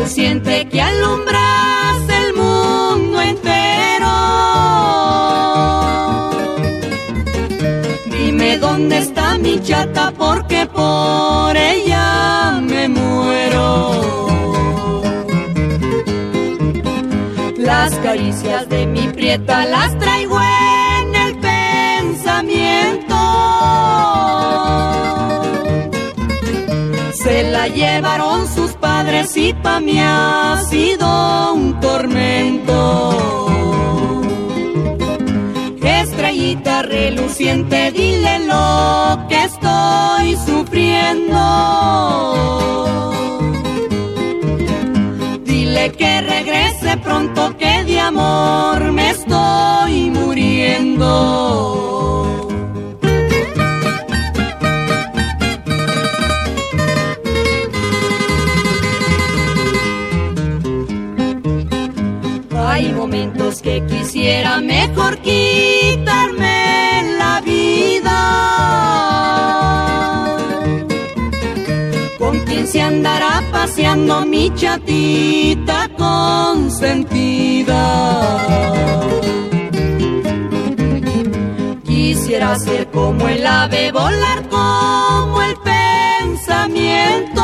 reluciente que alumbras el mundo entero. Dime dónde está mi chata, porque por ella me muero. Las caricias de mi prieta las traigo en el pensamiento. Se la llevaron sus padres y pa' mí ha sido un tormento. Estrellita reluciente, dile lo que estoy sufriendo. Dile que regrese pronto, que de amor me estoy muriendo. Hay momentos que quisiera mejor quitarme la vida. ¿Con quién se andará paseando mi chatita consentida? Quisiera ser como el ave, volar como el pensamiento.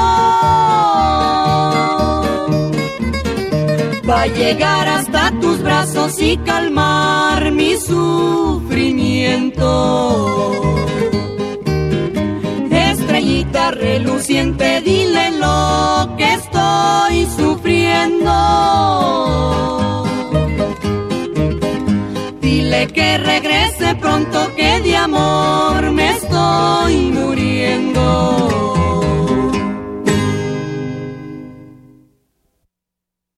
Va a llegar hasta tus brazos y calmar mi sufrimiento. Estrellita reluciente, dile lo que estoy sufriendo. Dile que regrese pronto, que de amor me estoy